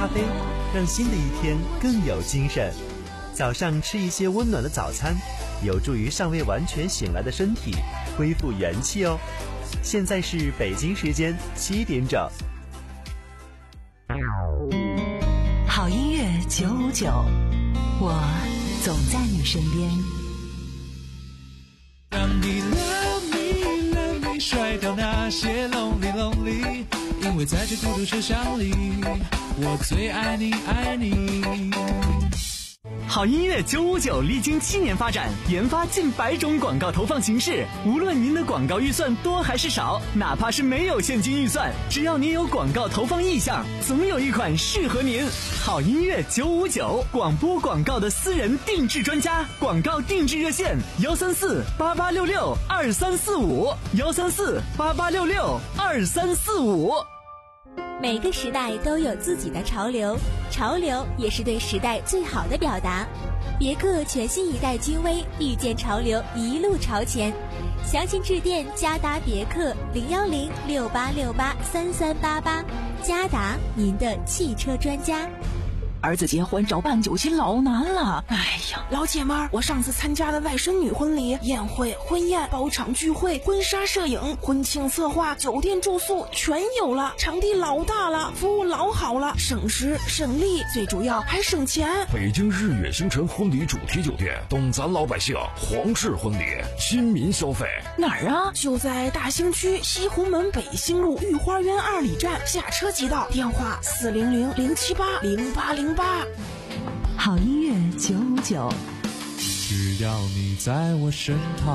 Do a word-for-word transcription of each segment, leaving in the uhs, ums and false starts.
咖啡，让新的一天更有精神。早上吃一些温暖的早餐，有助于尚未完全醒来的身体恢复元气哦。现在是北京时间七点整。 好音乐九五九，我总在你身边。 让你 love me love me 甩掉那些 lonely lonely， 因为在这孤独车厢里，我最爱你爱你。 好音乐九五九历经七年发展，研发近百种广告投放形式。无论您的广告预算多还是少，哪怕是没有现金预算，只要您有广告投放意向，总有一款适合您。好音乐九五九，广播广告的私人定制专家，广告定制热线幺三四八八六六二三四五幺三四八八六六二三四五。 每个时代都有自己的潮流，潮流也是对时代最好的表达。别克全新一代君威，遇见潮流，一路朝前。详情致电嘉达别克零幺零六八六八三三八八，嘉达，您的汽车专家。 儿子结婚找办酒席老难了，哎呀，老姐们儿，我上次参加的外甥女婚礼、宴会、婚宴、包场聚会、婚纱摄影、婚庆策划、酒店住宿全有了，场地老大了，服务老好了，省时省力，最主要还省钱。 北京日月星辰婚礼主题酒店，懂咱老百姓，皇室婚礼，亲民消费。 哪儿啊？就在大兴区西红门北兴路御花园二里站，下车即到，电话四零零零七八零八零八。 好音乐九五九， 只要你在我身旁。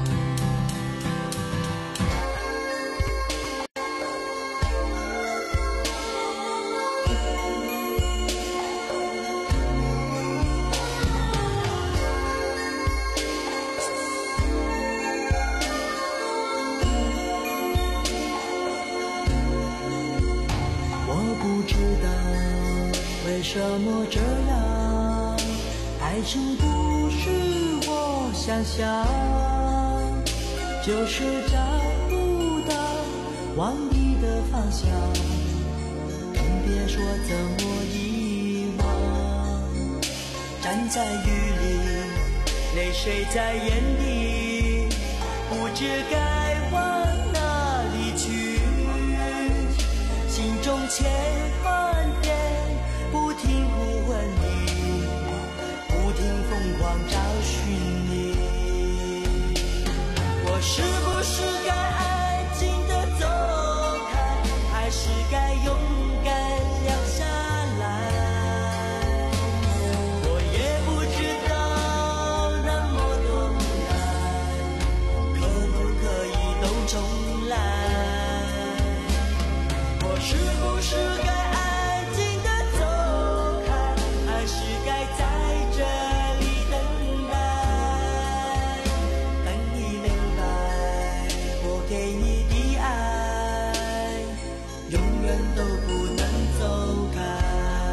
我不知道为什么这样，爱情不是我想象，就是找不到往你的方向，更别说怎么遗忘。站在雨里，泪水在眼底，不知该往哪里去，心中千万遍不停呼唤你，不停疯狂找寻你。我是不是该安静地走开，还是该勇敢留下来？我也不知道那么多难，可不可以都重来？我是不是该安静地走开，还是该在这里等待？等你明白，我给你的爱永远都不能走开。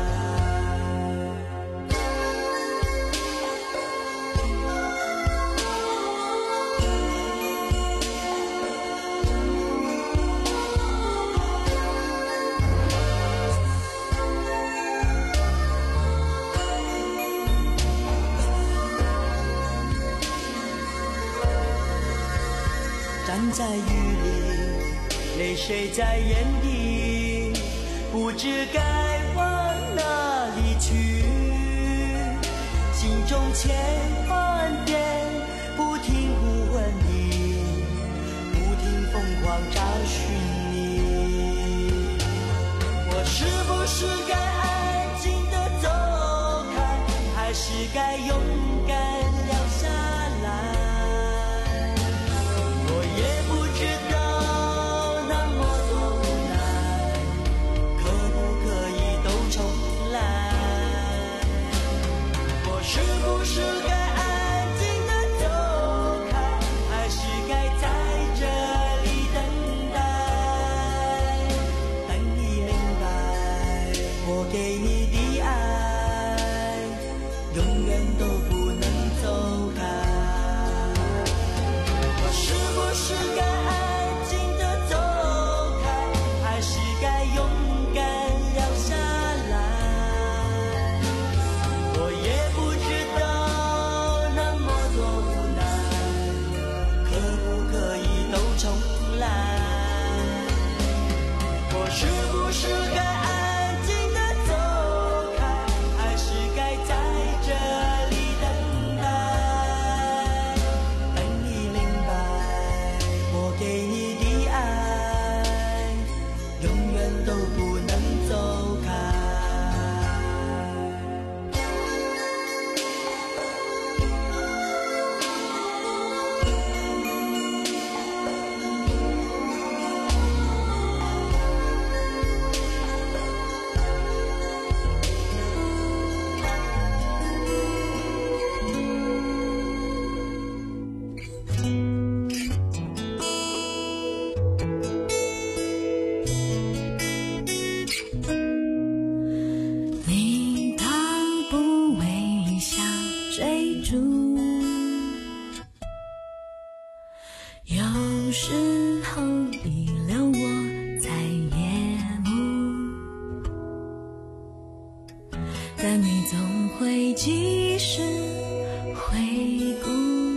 站在雨里，泪水在眼底，不知该往哪里去，心中千万遍不停呼唤你，不停疯狂找寻你。我是不是该安静地走开，还是该勇敢留下来？是不是该安静地走开，还是该在这里等待？等你明白，我给你的爱永远都不几时回顾，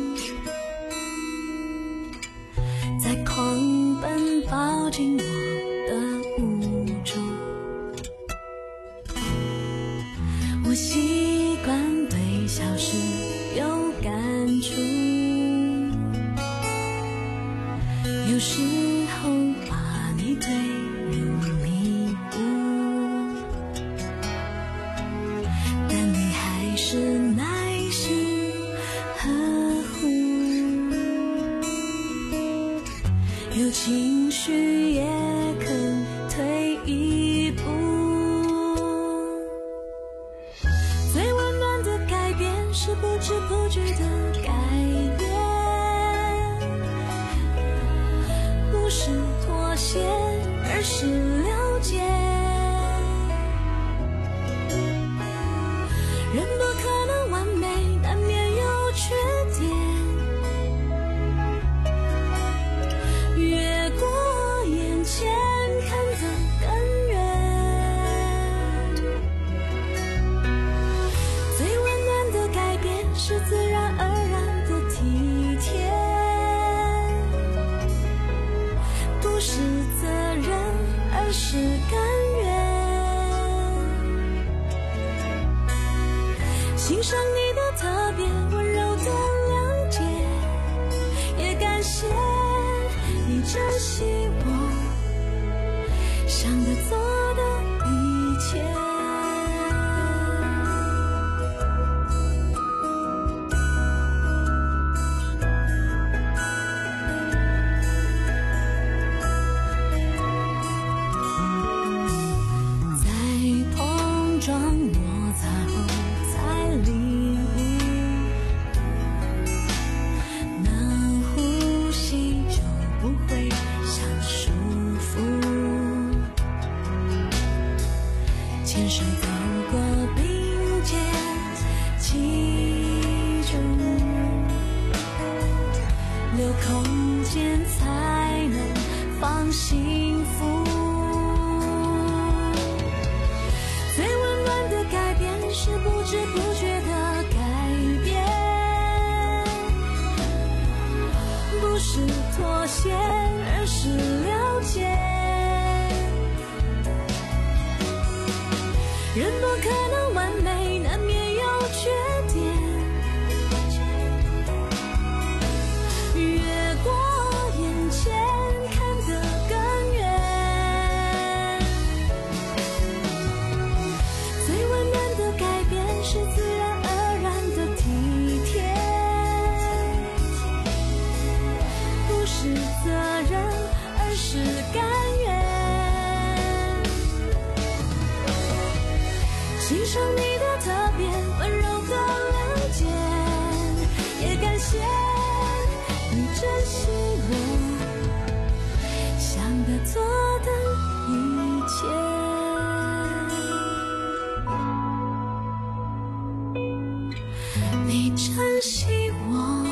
在狂奔抱紧我的无助，我习惯对小事有感触，有时候把你推入迷雾，但你还是耐心呵护，有情绪也肯退一步。最温暖的改变是不知不觉的改变，不是妥协，而是了解。人不可能完美，难免有缺点，越过眼前看得更远。最温暖的改变是自然而然的体贴，不是责任，而是甘愿。欣赏你的特别，温柔的谅解，也感谢你珍惜我想的做的一切。在碰撞摩擦后才领悟，能呼吸就不会想束缚，牵手走过并肩记住，留空间才能放幸福。最温暖的改变是不知不觉的改变，不是妥协，而是了解。人不可能完美，难免有缺点，越过眼前看得更远。最温暖的改变是自然而然的体贴，不是责任，而是甘愿。欣赏你的特别，温柔的谅解，也感谢你珍惜我想的做的一切。你珍惜我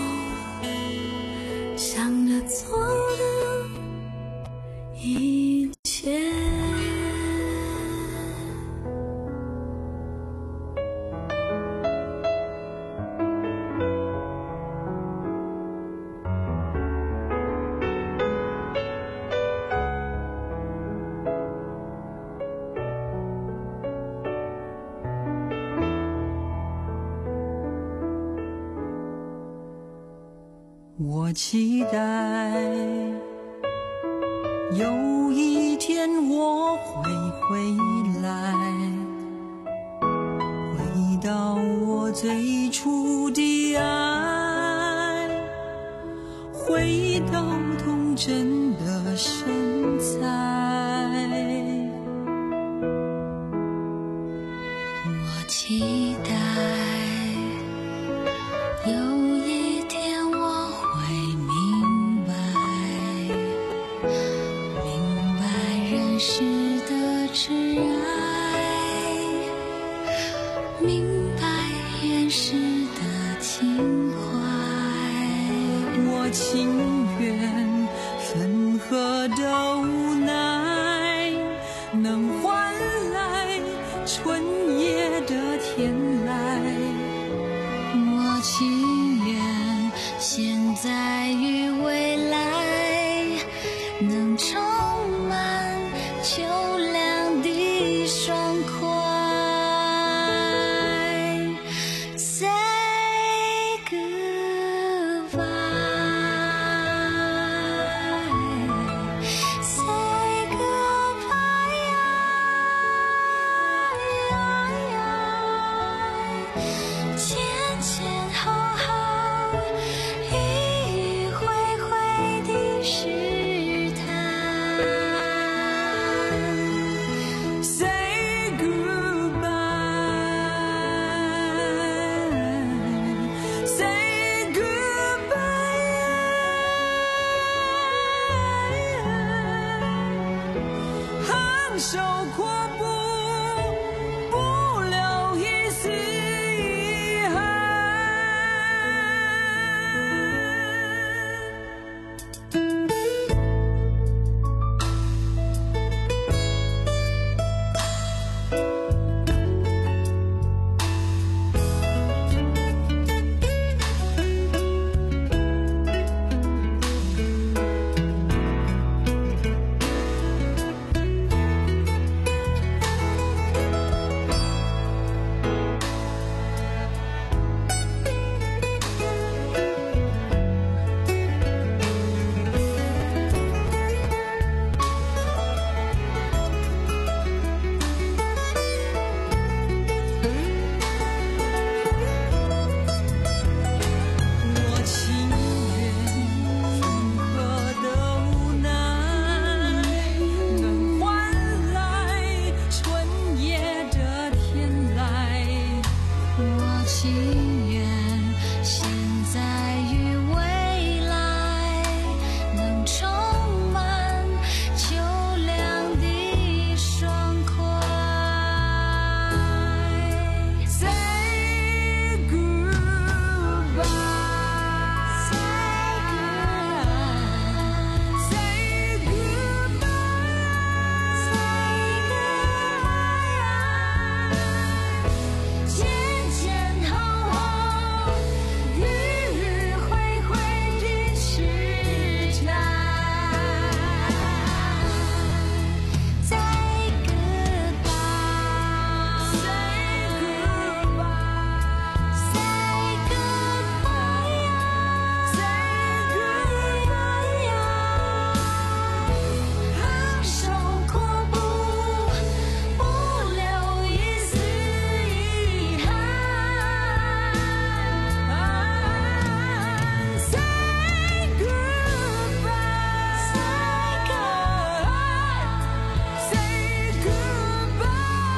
想的做的一切。 我期待有一天我会回来，回到我最初的爱，回到童真的身材。 我期待有一天我会明白，明白人世的挚爱，明白现实的情怀。 我情愿分合的无奈，能换来春夜的天籁。 充满秋凉的爽快。Say goodbye, say goodbye, 前前后后，迂迂回回的试探。 Say goodbye, say goodbye, 昂首阔步，不留一丝遗憾。 我情愿风和的无奈，能换来春夜的天籁。 我情愿现在与未来能充满秋凉的爽快。 Say goodbye, say goodbye, 前前后后，迂迂回回的试探。Say goodbye, say goodbye, say goodbye, say goodbye, 昂首阔步，不留一丝遗憾。 Say goodbye, Say goodbye, say goodbye,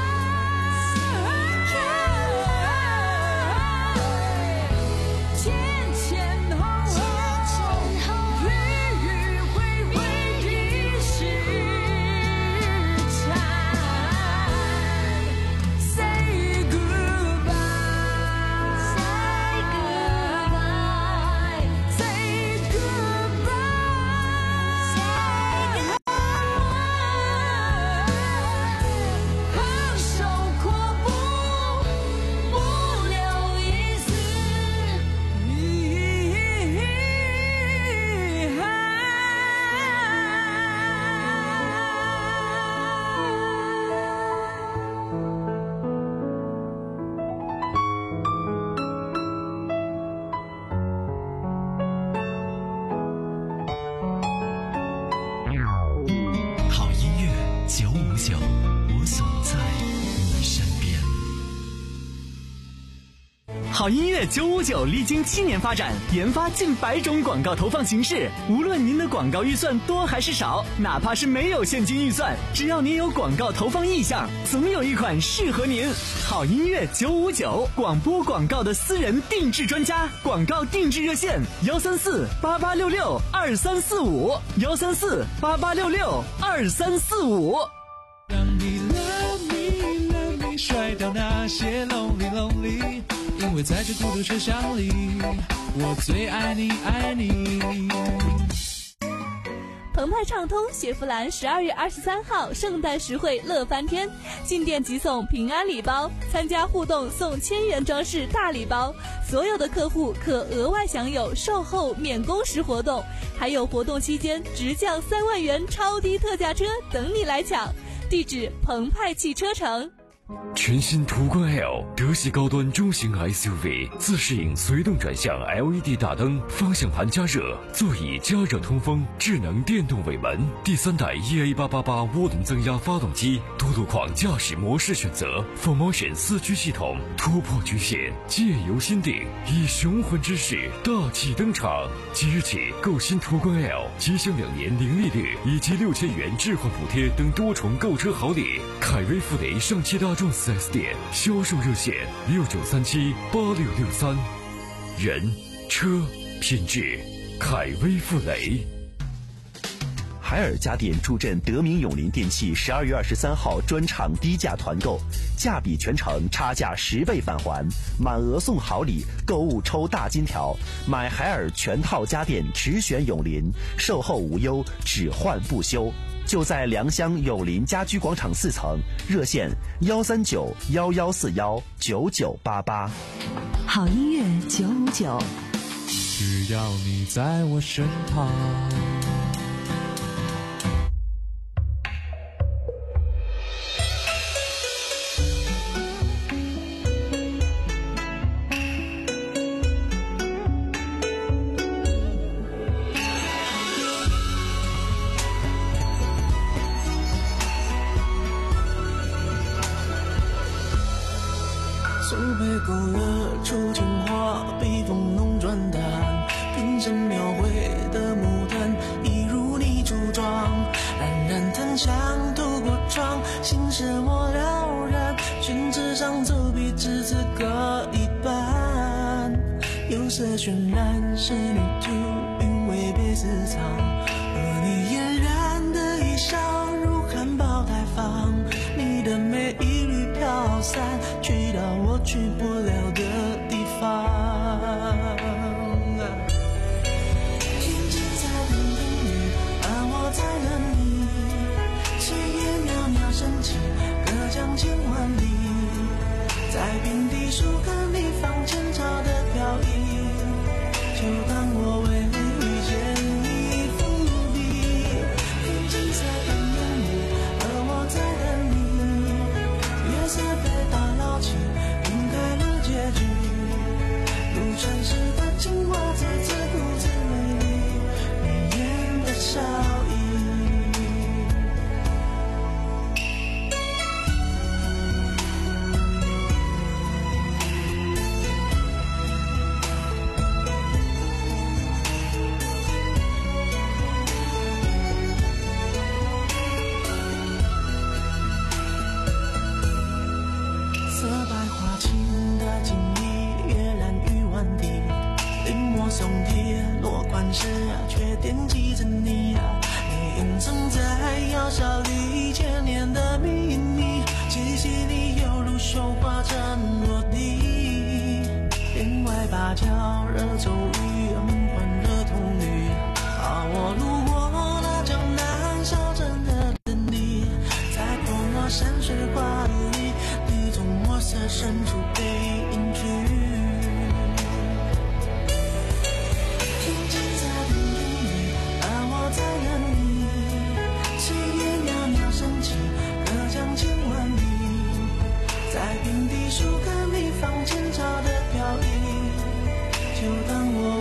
前前后后，迂迂回回的试探。Say goodbye, say goodbye, say goodbye, say goodbye. 昂首阔步，不留一丝遗憾。 好音乐九五九，我总在你身边。 好音乐九五九历经七年发展，研发近百种广告投放形式。无论您的广告预算多还是少，哪怕是没有现金预算，只要您有广告投放意向，总有一款适合您。好音乐九五九，广播广告的私人定制专家，广告定制热线：幺三四八八六六二三四五，幺三四八八六六二三四五。 让你 love me love me 甩掉那些 lonely lonely， 因为在这孤独车厢里，我最爱你爱你。 澎湃畅通雪佛兰十二月二十三号圣诞实惠乐翻天，进店即送平安礼包，参加互动送千元装饰大礼包，所有的客户可额外享有售后免工时活动，还有活动期间直降三万元超低特价车等你来抢。地址澎湃汽车城。 全新途观 L 德系高端中型 S U V， 自适应随动转向 L E D 大灯，方向盘加热，座椅加热通风，智能电动尾门，第三代 E A 八八八 涡轮增压发动机，多路况驾驶模式选择 ，four motion 四驱系统，突破局限，借由心定，以雄浑之势大气登场。即日起购新途观 L， 即享两年零利率以及六千元置换补贴等多重购车好礼。凯威富雷上汽大众 四 S 店销售热线六九三七八六六三，人车品质，凯威富雷。 海尔家电助阵德明永林电器十二月二十三号专场低价团购，价比全城差价十倍返还，满额送好礼，购物抽大金条，买海尔全套家电只选永林，售后无忧，只换不休。就在良乡永林家居广场四层，热线幺三九幺幺四幺九九八八。 好音乐九五九， 只要你在我身旁。 苏北勾勒出情话，笔锋浓转淡，平生描绘的牡丹，一如你梳妆，冉冉檀香透过窗，心事莫了然，宣纸上走笔只字各一半，有色渲染是泥土，韵味别私藏，和你嫣然的一笑如含苞待放，你的美一缕飘散，去到我去不了的地方。静静在等你，而我在等你，炊烟袅袅升起，隔江千万里，在平地树根里放前朝的飘逸，就当我为遇见你伏笔。静静在等你，而我在等你，月色被打捞起，晕开了结局，如传世的情话再自顾自美丽，眉眼的笑意。色白花青的锦衣，跃然于万地，临摹松铁落款时却惦记着你啊，你隐藏在药效里千年的秘密，气息里犹如绣花针落地，帘外芭蕉惹骤雨，欢热童女，啊我路过了江南小镇的等你，在泼墨山水画里，你从墨色深处被隐去。静静在等你，而我在等你，炊烟袅袅升起，隔江千万里，在平地树根里放前朝的飘逸，就当我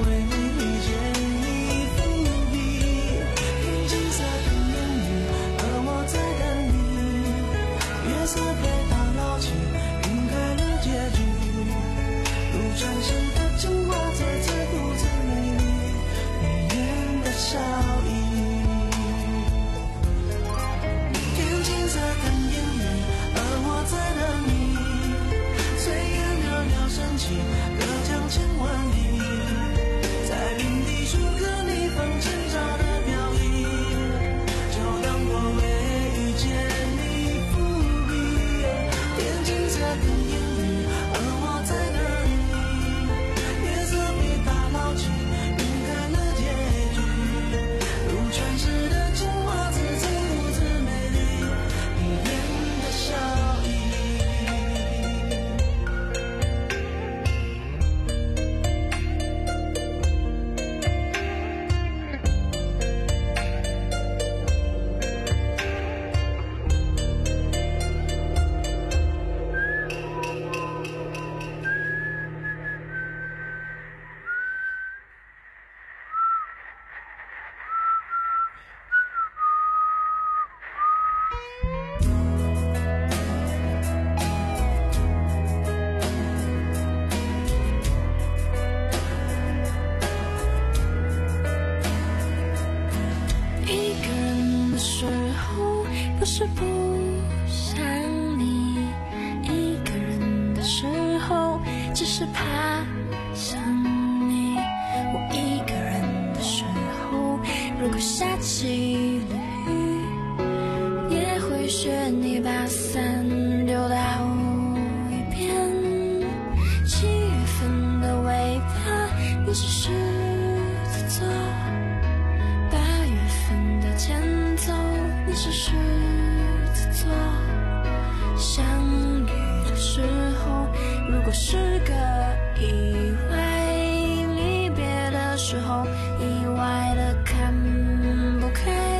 不是不想你，一个人的时候只是怕想你。我一个人的时候，如果下起了雨，也会学你把伞丢到一边。七月份的尾巴，你是狮子座，八月份的前奏，你是狮子座。相遇的时候，如果是个意外，离别的时候，意外的看不开。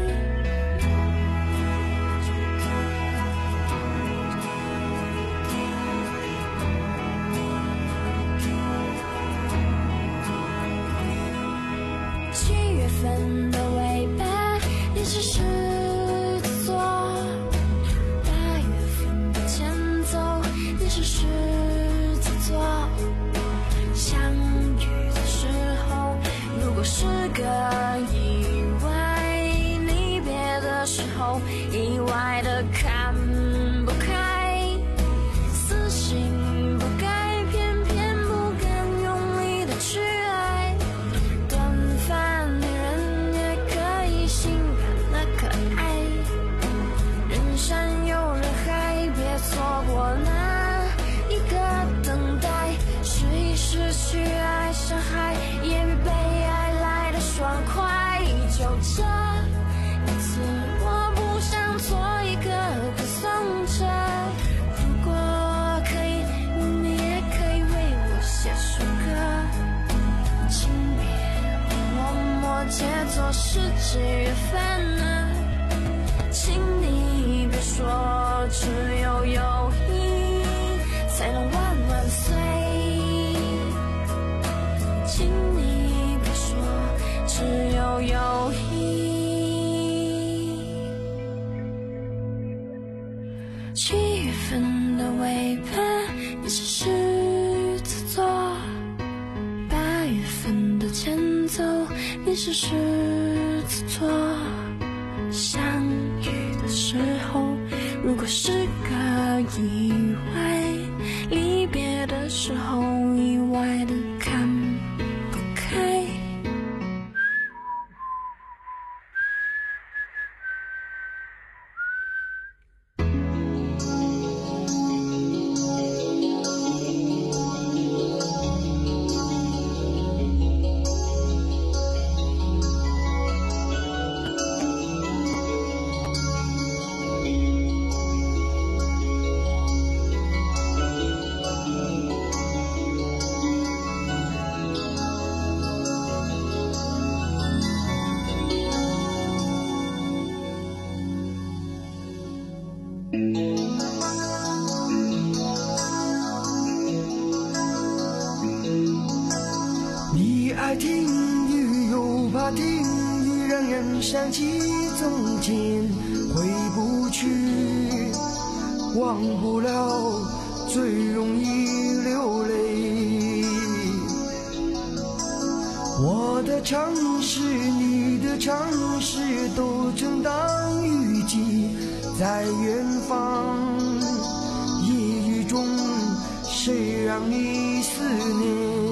七月份的尾巴，你是狮子座，八月份的前奏，你是狮子座。相遇的时候，如果是个意外，离别的时候，意外的看不开。死心不改，偏偏不敢用力的去爱。短发女人也可以性感的可爱，人山又人海，别错过那一个等待。试一试去爱上海，也比被爱来的爽快。就这一次，我不想做一个歌颂者。如果可以，你也可以为我写首歌。请别默默借作是几月份啊，请你别说只有友谊才能万万岁，请你别说只有友谊。七月份的尾巴，你是狮子座，八月份的前奏，你是狮子座。相遇的时候，如果是个意外，离别的时候，意外的看不开。 你爱听雨又怕听雨，让人想起从前，回不去，忘不了，最容易流泪。我的城市，你的城市，都正当雨季，在远方。夜雨中，谁让你思念？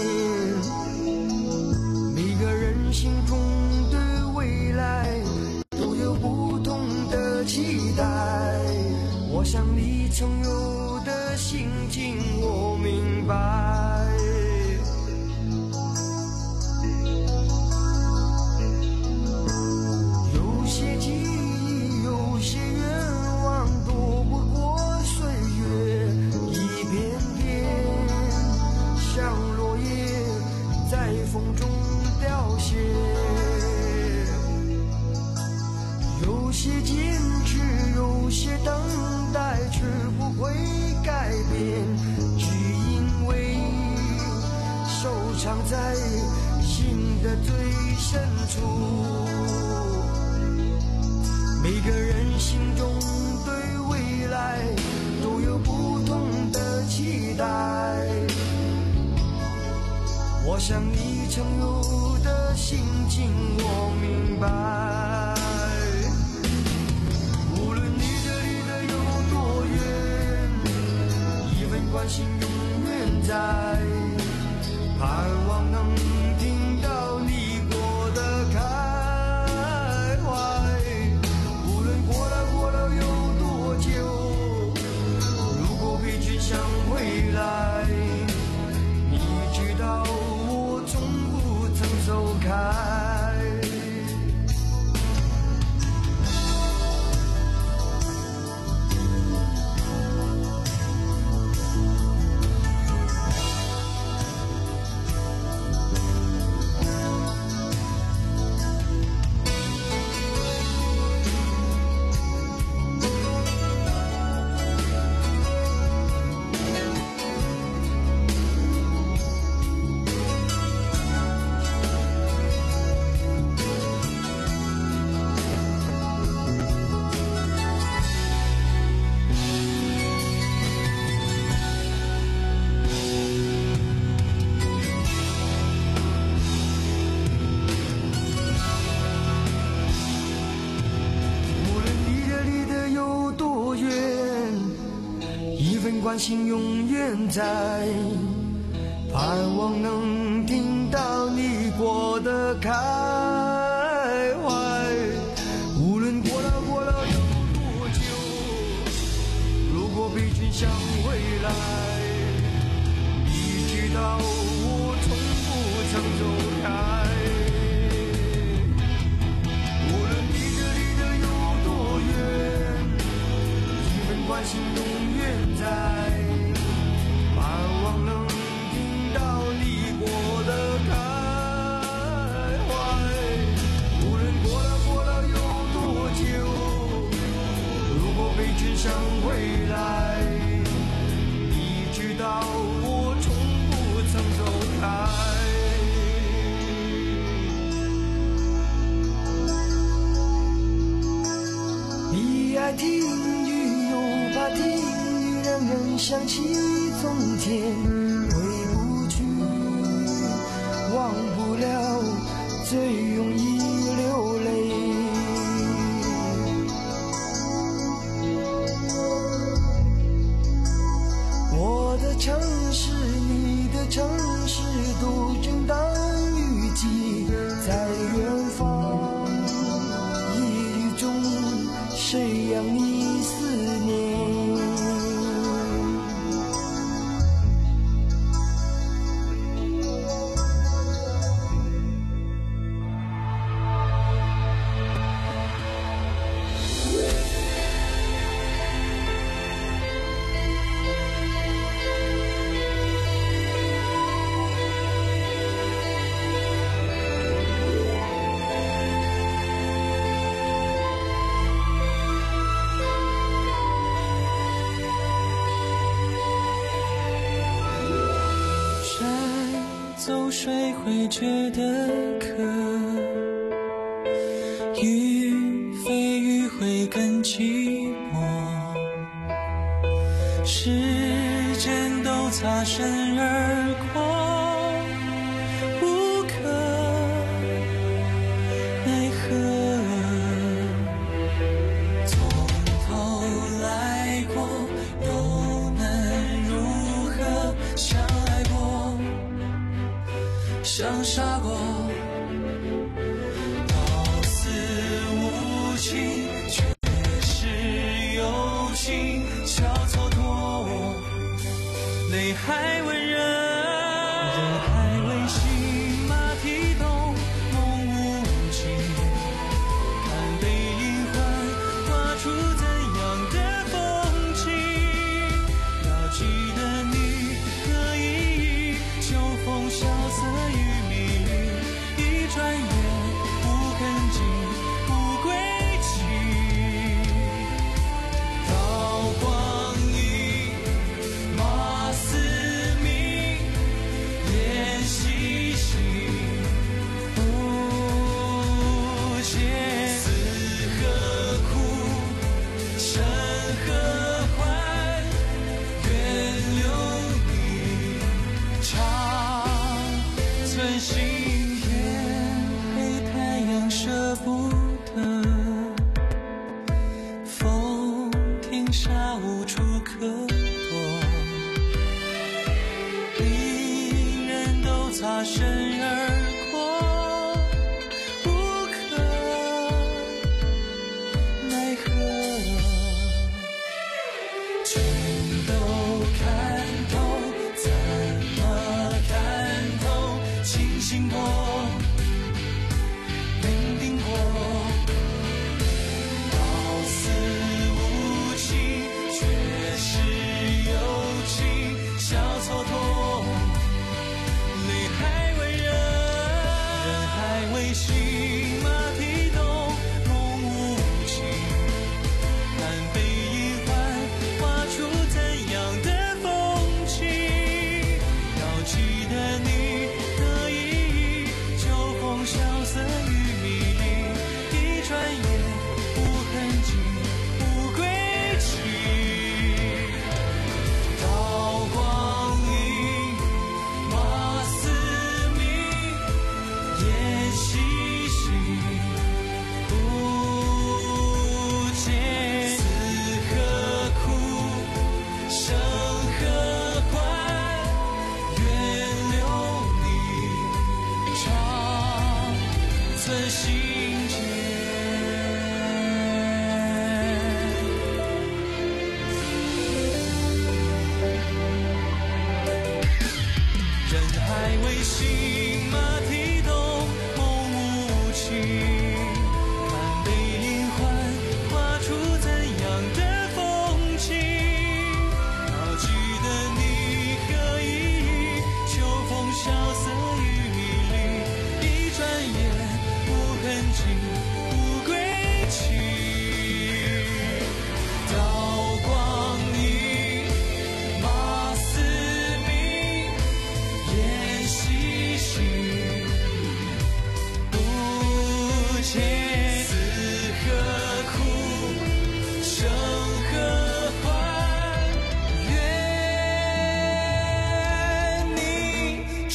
每个人心中对未来都有不同的期待，我想你曾有的心情我明白。有些记忆，有些愿望，躲不过岁月，一片片像落叶在风中凋谢。有些坚持，有些等待，却不会改变，只因为收藏在心的最深处。每个人心想你曾有的心情我明白，无论你这离得有多远，一份关心永远在，盼望能听到你过得开怀。无论过了过了有多久，如果悲剧想回来，你知道我从不曾走开。关心永远在，盼望能听到你过得开怀。无论过了过了有多久，如果悲剧想回来，你知道我从不曾走开。无论你这离得有多远，一份关心永远在，想回来，你知道我从不曾走开。你爱听雨，又怕听雨，让人想起从前，回不去，忘不了，最容易流泪。我的城市，你的城市，都正当雨季，在远方，夜雨中，谁让你思念？ 水会觉得渴，雨非雨会更寂寞，时间都擦身而过，无可奈何，从头来过又能如何，相爱过像傻过，到死无情，却是有情，笑蹉跎，泪还温热，人还未醒，马蹄动，梦无情，看背影幻画出怎样的风景，要记得你的意义，秋风萧瑟雨转眼无痕迹，无归期。刀光影，马嘶鸣，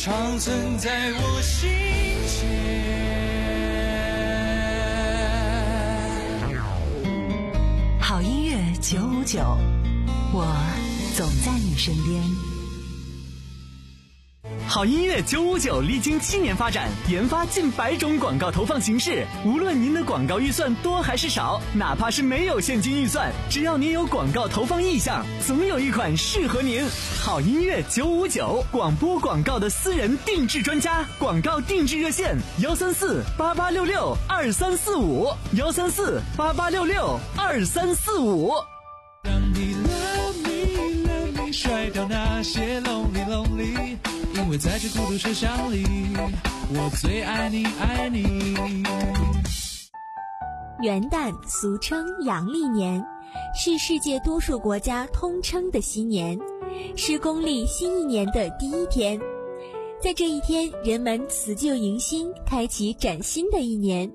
长存在我心间。好音乐九五九，我总在你身边。 好音乐九五九历经七年发展，研发近百种广告投放形式。无论您的广告预算多还是少，哪怕是没有现金预算，只要您有广告投放意向，总有一款适合您。好音乐九五九，广播广告的私人定制专家，广告定制热线：幺三四八八六六二三四五，幺三四八八六六二三四五。 让你 love me love me 甩掉那些 lonely lonely。因为在这孤独车厢里，我最爱你爱你。 元旦俗称阳历年，是世界多数国家通称的新年，是公历新一年的第一天。在这一天，人们辞旧迎新，开启崭新的一年。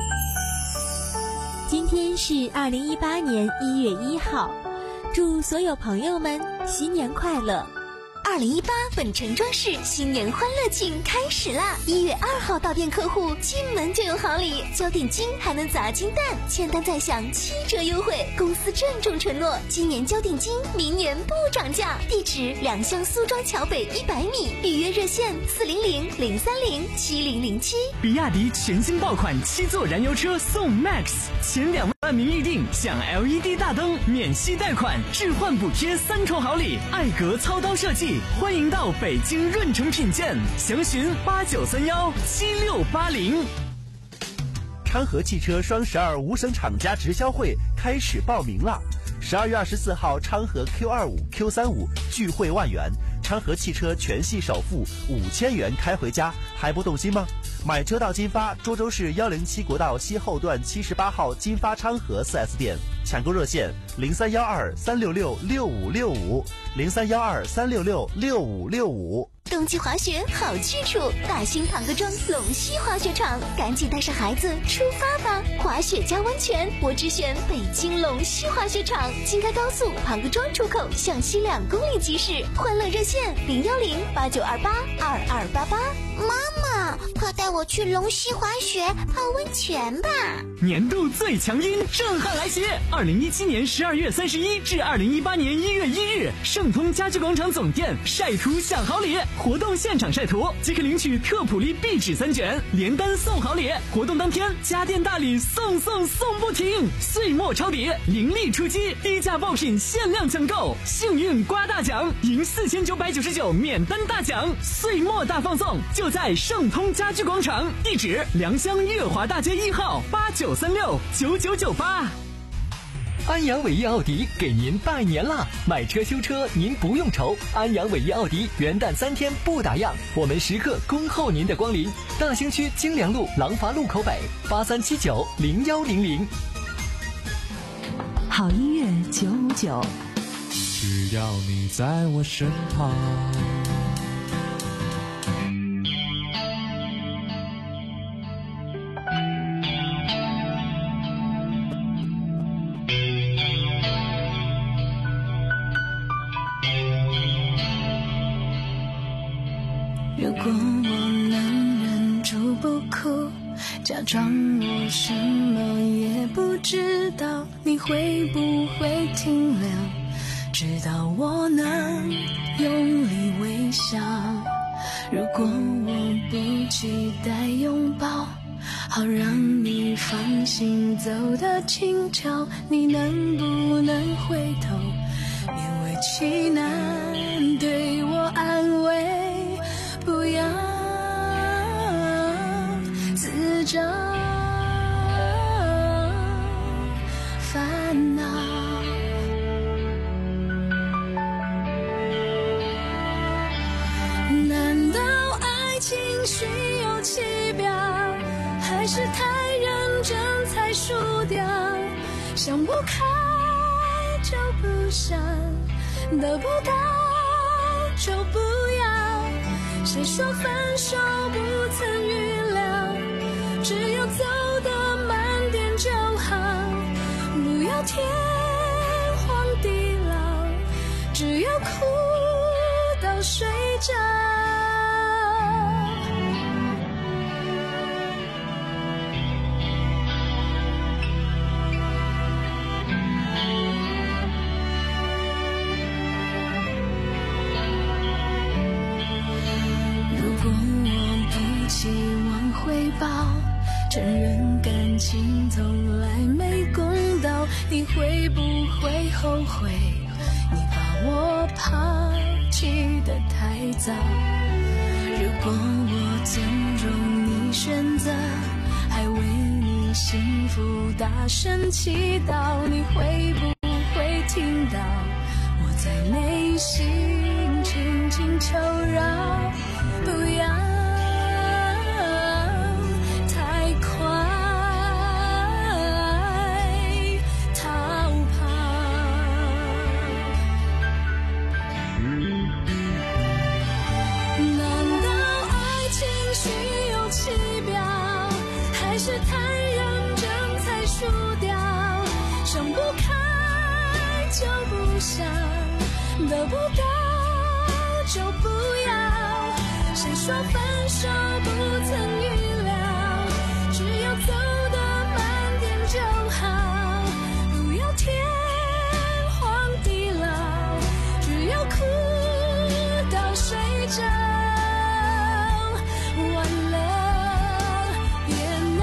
今天是二零一八年一月一号，祝所有朋友们新年快乐。 二零一八本城装饰新年欢乐庆开始啦！一月二号到店客户进门就有好礼，交定金还能砸金蛋，签单再享七折优惠。公司郑重承诺，今年交定金，明年不涨价。地址：两巷苏庄桥北一百米，预约热线：四零零零三零七零零七。 比亚迪全新爆款七座燃油车送 Max， 前两万名预定享 L E D 大灯、免息贷款、置换补贴三重好礼，艾格操刀设计。欢迎到北京润城品鉴，详询八九三幺七六八零。 昌河汽车双十二无省厂家直销会开始报名了，十二月二十四号昌河 Q 二五 Q 三五聚会万元，昌河汽车全系首付五千元开回家，还不动心吗？买车到金发，涿州市幺零七国道西后段七十八号金发昌河 四 S 店，抢购热线零三幺二三六六六五六五零三幺二三六六六五六五。 冬季滑雪好去处，大兴庞各庄龙溪滑雪场，赶紧带上孩子出发吧！滑雪加温泉，我只选北京龙溪滑雪场，京开高速庞各庄出口向西两公里即驶。欢乐热线零幺零八九二八二二八八。 妈妈，快带我去龙溪滑雪泡温泉吧！ 年度最强音震撼来袭！二零一七年十二月三十一至二零一八年一月一日，盛通家居广场总店晒图享好礼。活动现场晒图即可领取特普利壁纸三卷，连单送好礼。活动当天家电大礼送送送不停，岁末抄底，凌厉出击，低价爆品限量抢购，幸运刮大奖，赢四千九百九十九免单大奖。岁末大放送就在盛通家居广场，地址良乡悦华大街一号八九三六九九九八。 安阳伟业奥迪给您拜年啦！买车修车您不用愁，安阳伟业奥迪元旦三天不打烊，我们时刻恭候您的光临。大兴区京良路廊坊路口北八三七九零幺零零。 好音乐九五九， 只要你在我身旁。 如果我能忍住不哭，假装我什么也不知道，你会不会停留，直到我能用力微笑？如果我不期待拥抱，好让你放心走得轻巧，你能不能回头，勉为其难对我安慰？不要自找烦恼，难道爱情虚有其表，还是太认真才输掉？想不开就不想，得不到就不要，谁说分手不曾预料？只有走得慢点就好，不要天荒地老，只要哭到睡着。 会不会后悔你把我抛弃得太早？如果我尊重你选择，还为你幸福大声祈祷，你会不会听到我在内心轻轻求饶？不要太快逃跑。难道爱情需有期表，还是太认真才输掉？想不开就不想，得不到就不要。谁说分手不曾预料？只要走得慢点就好，不要天荒地老，只要哭到睡着。完了别闹。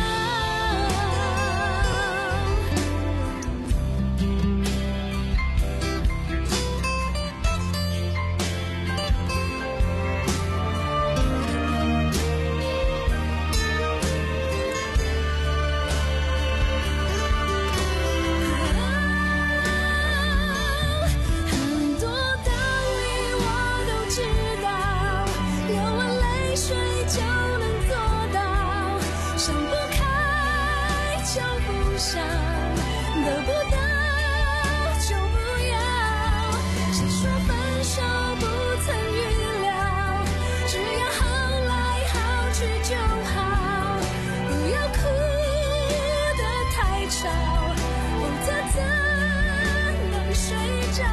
很多道理我都知道，流完泪水就能做到，想不开就不想，得不到就不要。谁说分手不曾预料？只要好来好去就好，不要哭得太吵，否则怎能睡着？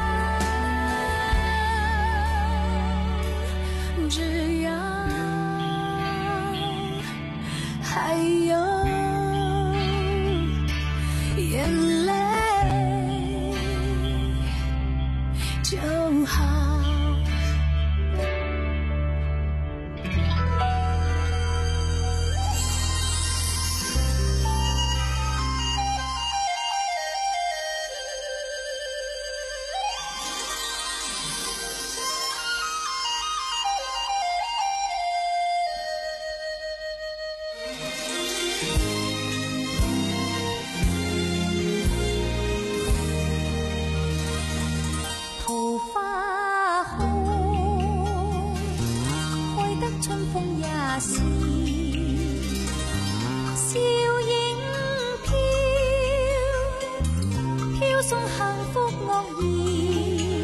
只要还有眼泪就好。桃花红，开得春风也是，笑影飘，飘送幸福乐意，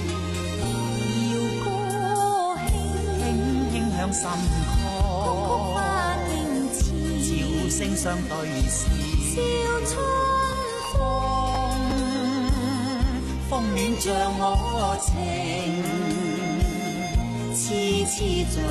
摇歌轻輕輕向心曲曲花曠， 徑似， 潮聲相對時， 笑春風。 風暖着我情，痴痴醉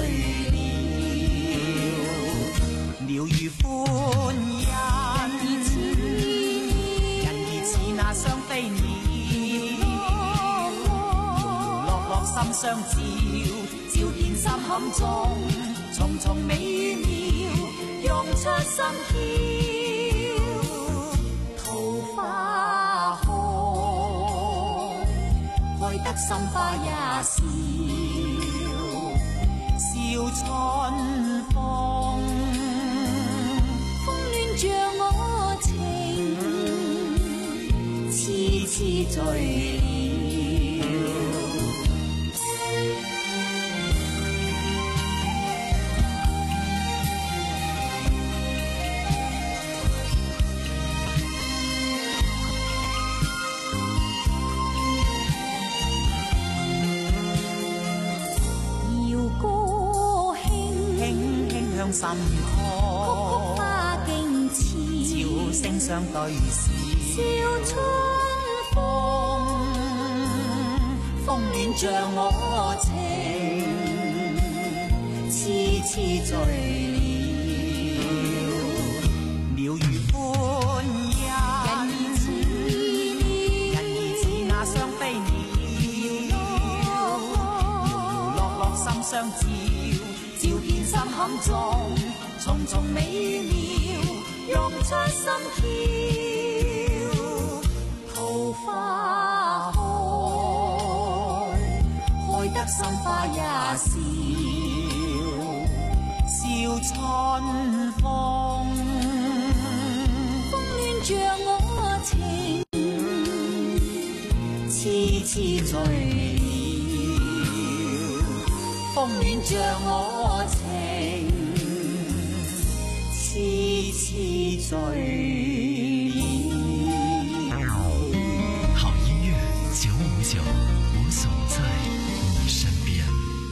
了，鳥如歡欣，人兒似那雙飛鳥，搖落落心相照，照見心坎中，重重美妙，用出心跳，桃花紅，開得心花也笑，笑春風， 風暖着我情， 痴痴醉了。 搖歌輕輕輕向心曲曠， 花徑似， 潮聲相對時， 笑春風。 風暖着我情，痴痴醉了，鳥如歡欣，人兒似那雙飛鳥，搖落落心相照，照見心坎中，重重美妙，用出心跳， 心花一笑，笑春风。 风暖着我情， 痴痴醉了，风暖着我情，痴痴醉了。 好音乐九五九，我总在你身边。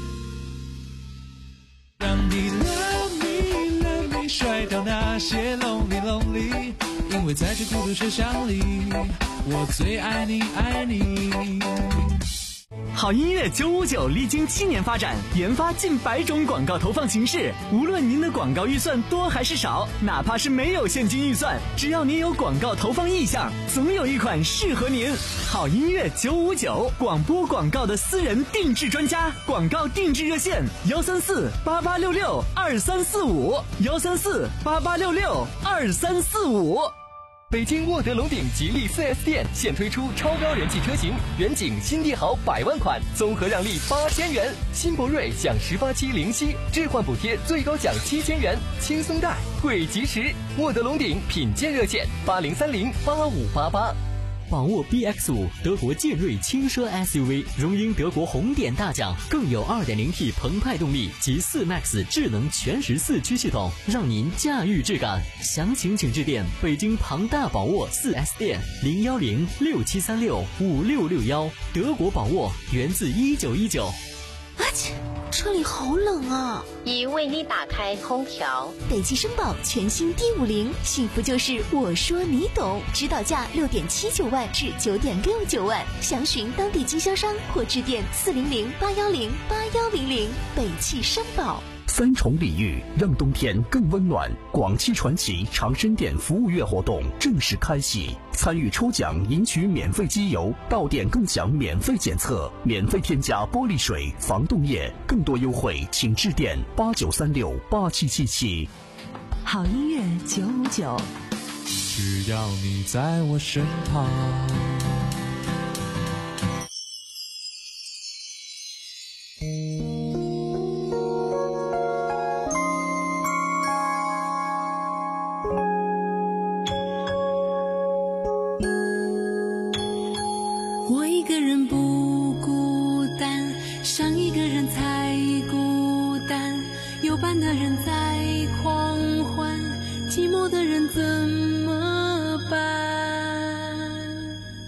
让你 love me love me 甩掉那些 lonely lonely， 因为在这孤独车厢里，我最爱你爱你。 好音乐九五九历经七年发展，研发近百种广告投放形式。无论您的广告预算多还是少，哪怕是没有现金预算，只要您有广告投放意向，总有一款适合您。好音乐九五九，广播广告的私人定制专家，广告定制热线：幺三四八八六六二三四五，幺三四八八六六二三四五。 北京沃德龙鼎吉利 四 S 店现推出超高人气车型远景新帝豪百万款，综合让利八千元；新博瑞享十八期零息置换补贴，最高享七千元，轻松贷贵及时。沃德龙鼎品鉴热线：八零三零八五八八。 宝沃 B X 五 德国劲锐轻奢 S U V 荣膺德国红点大奖，更有 二点零 T 澎湃动力及四 Max 智能全时四驱系统，让您驾驭质感。详情请致电北京庞大宝沃 四 S 店零幺零六七三六五六六幺。德国宝沃源自一九一九。 啊切，车里好冷啊！ 已为你打开空调。 北汽绅宝全新 D 五零，幸福就是我说你懂，指导价六点七九万至九点六九万，详询当地经销商或致电四零零八幺零八幺零零。北汽绅宝。 三重礼遇，让冬天更温暖。广汽传祺长深店服务月活动正式开启，参与抽奖赢取免费机油，到店更享免费检测，免费添加玻璃水、防冻液。更多优惠请致电八九三六八七七七。 好音乐九五九， 只要你在我身旁。 我一个人不孤单，伤一个人才孤单，有伴的人在狂欢，寂寞的人怎么办？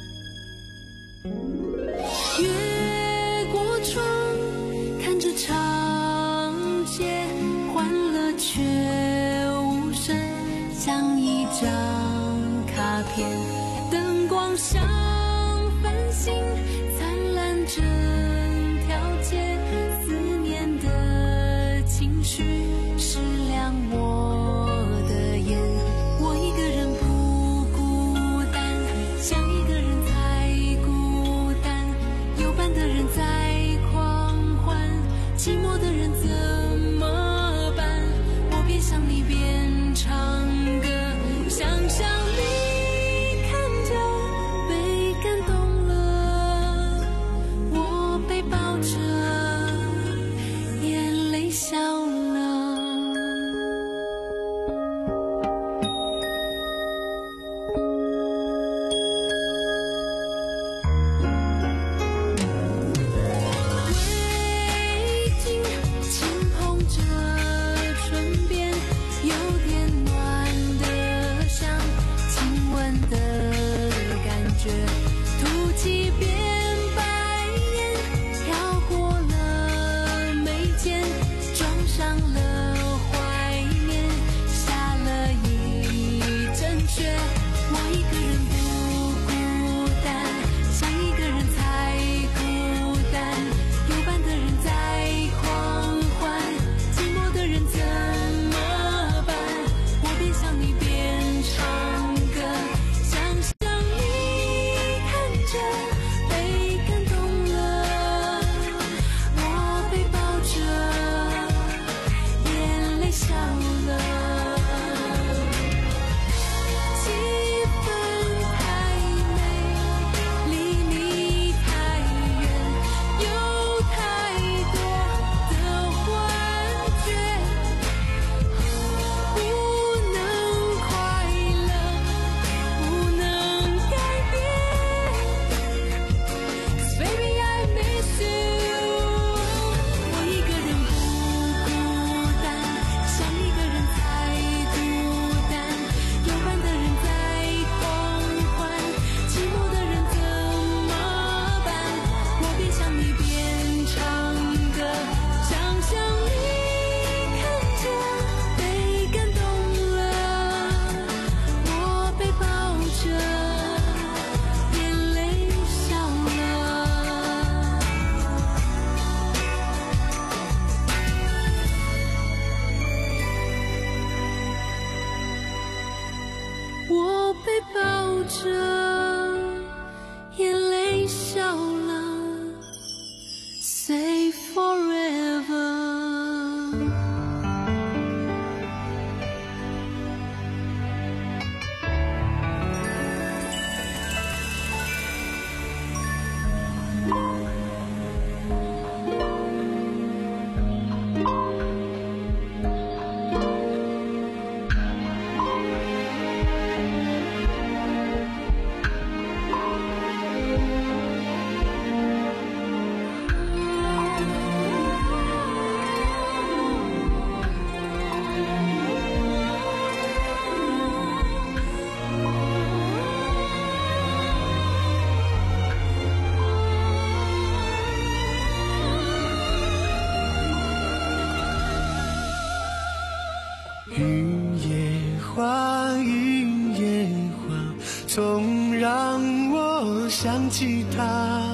想起他。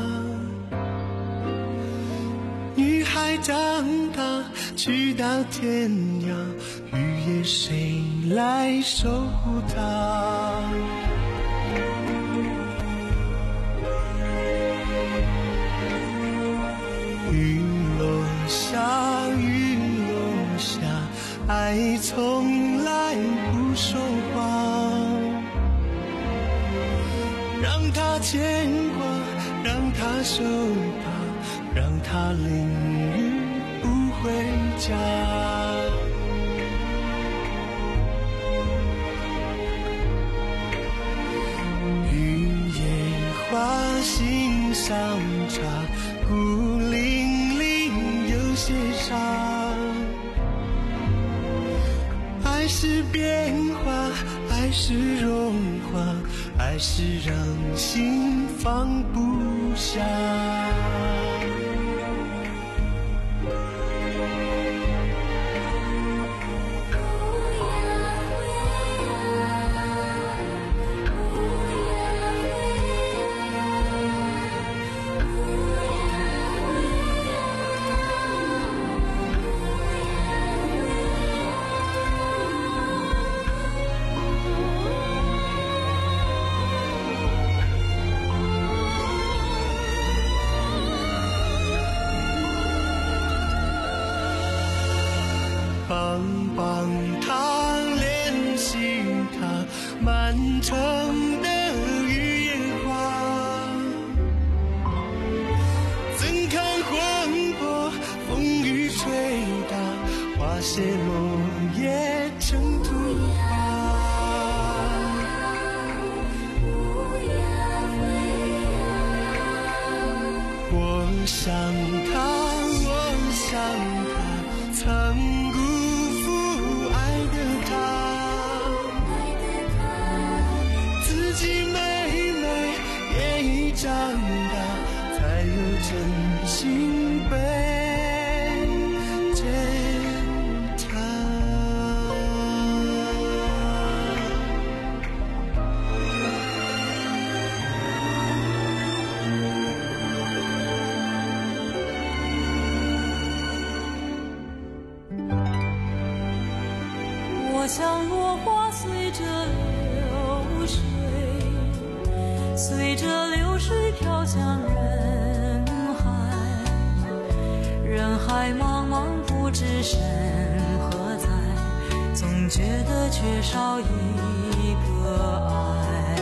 女孩长大，去到天涯，雨夜谁来守护她？雨落下，雨落下，爱从来不说谎。让他牵挂，让他受怕，让他淋雨不回家。雨夜花欣赏茶，孤零零有些伤。爱是变化，爱是融化，爱是让心放不下。帮帮他，怜惜他，满城的雨夜花，怎堪魂魄，风雨吹打，花谢落叶成土花。我想他，我想他，曾长大才有真心被践踏。 我像落花随着流水，随着流水飘向人海，人海茫茫不知身何在，总觉得缺少一个爱。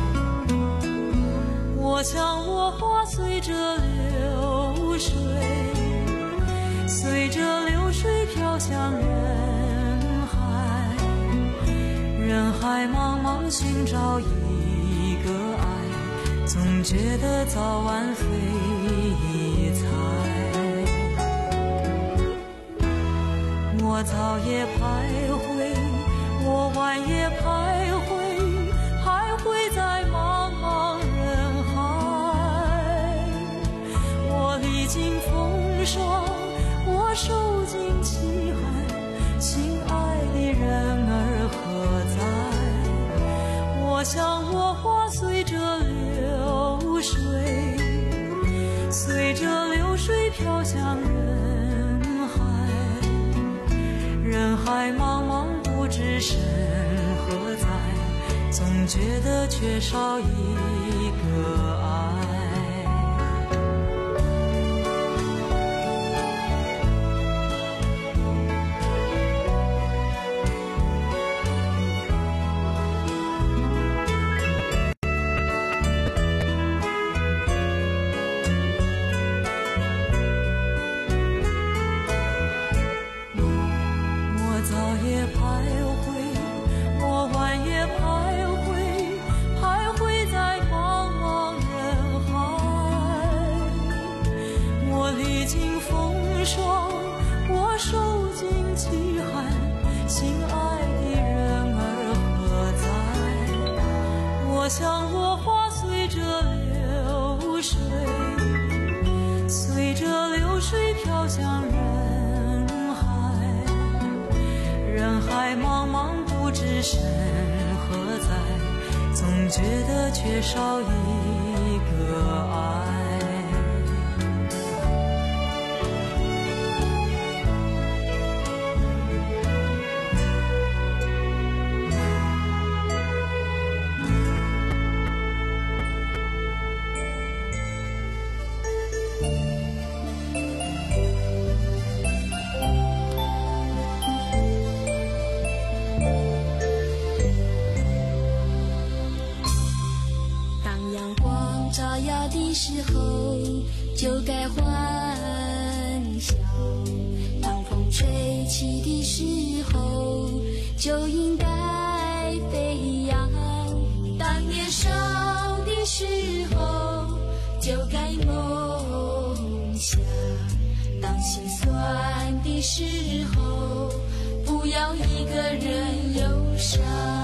我像落花随着流水，随着流水飘向人海，人海茫茫寻找一个爱，总觉得早晚非猜。我早夜徘徊，我晚夜徘徊，徘徊在茫茫人海。我历经风霜，我受尽凄寒，心爱的人儿何在？我像落花随着流水，随着流水飘向人海，人海茫茫不知身何在，总觉得缺少一个爱。像落花随着流水，随着流水飘向人海，人海茫茫不知身何在，总觉得缺少一个阳光照耀的时候，就该欢笑；当风吹起的时候，就应该飞扬。当年少的时候，就该梦想；当心酸的时候，不要一个人忧伤。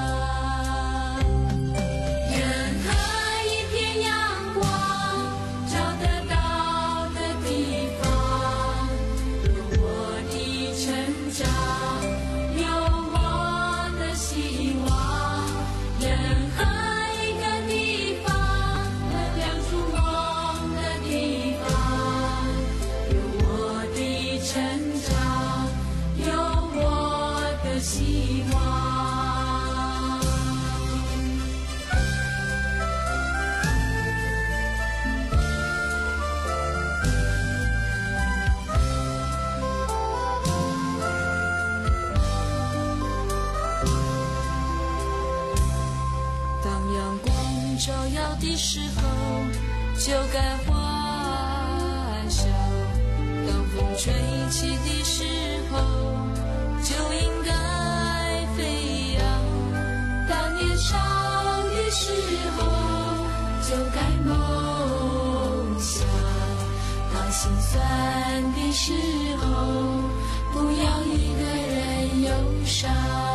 照耀的时候，就该欢笑；当风吹起的时候，就应该飞扬。当年少的时候，就该梦想；当心酸的时候，不要一个人忧伤。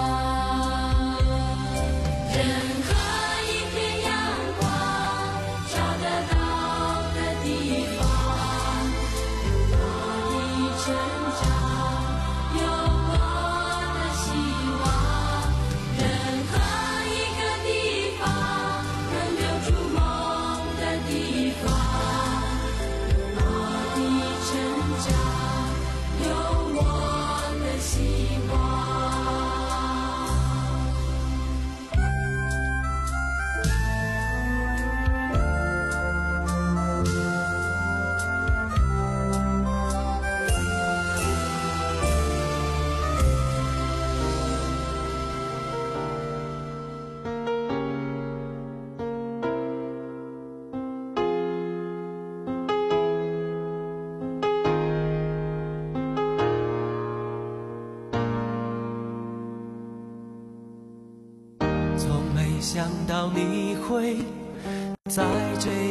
人想到你会在这